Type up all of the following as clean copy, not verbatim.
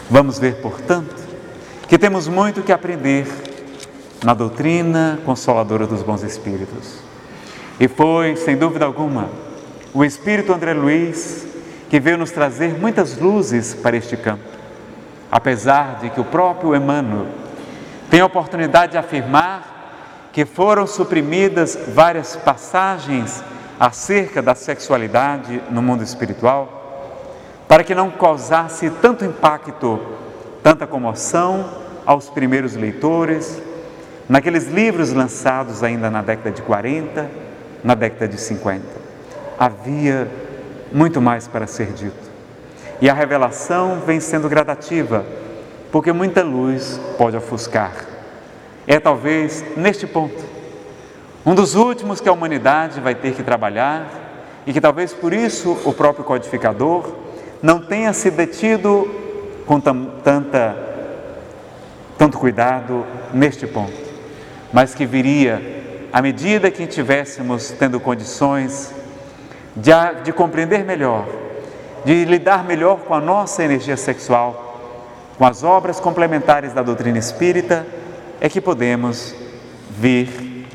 Vamos ver, portanto, que temos muito que aprender na doutrina consoladora dos bons espíritos. E foi, sem dúvida alguma, o Espírito André Luiz que veio nos trazer muitas luzes para este campo, apesar de que o próprio Emmanuel tem a oportunidade de afirmar que foram suprimidas várias passagens acerca da sexualidade no mundo espiritual, para que não causasse tanto impacto, tanta comoção aos primeiros leitores, naqueles livros lançados ainda na década de 40, na década de 50. Havia muito mais para ser dito. E a revelação vem sendo gradativa, porque muita luz pode ofuscar. É talvez neste ponto, um dos últimos que a humanidade vai ter que trabalhar e que talvez por isso o próprio codificador não tenha se detido com tanto cuidado neste ponto, mas que viria à medida que estivéssemos tendo condições de compreender melhor, de lidar melhor com a nossa energia sexual, com as obras complementares da doutrina espírita, é que podemos vir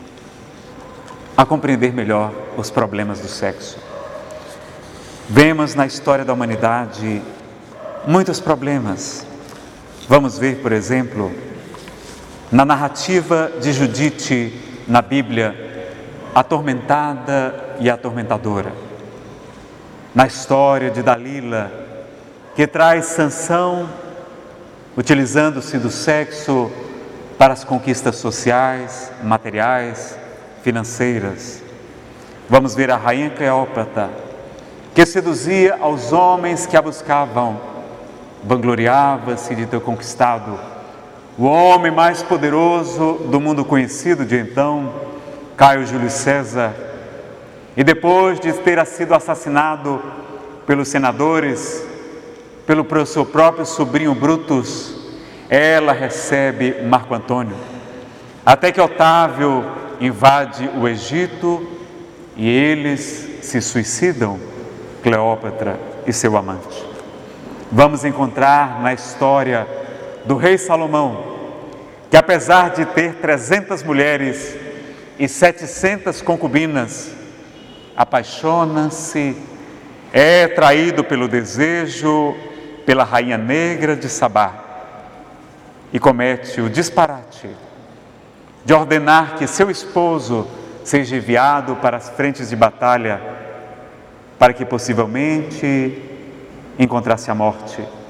a compreender melhor os problemas do sexo. Vemos na história da humanidade muitos problemas. Vamos ver, por exemplo, na narrativa de Judite na Bíblia, atormentada e atormentadora. Na história de Dalila, que traz Sansão, utilizando-se do sexo para as conquistas sociais, materiais, financeiras. Vamos ver a rainha Cleópatra, que seduzia aos homens que a buscavam, vangloriava-se de ter conquistado o homem mais poderoso do mundo conhecido de então, Caio Júlio César, e depois de ter sido assassinado pelos senadores, pelo seu próprio sobrinho Brutus, ela recebe Marco Antônio, até que Otávio invade o Egito e eles se suicidam, Cleópatra e seu amante. Vamos encontrar na história do rei Salomão, que apesar de ter 300 mulheres e 700 concubinas, apaixona-se, é traído pelo desejo pela rainha negra de Sabá e comete o disparate de ordenar que seu esposo seja enviado para as frentes de batalha para que possivelmente encontrasse a morte.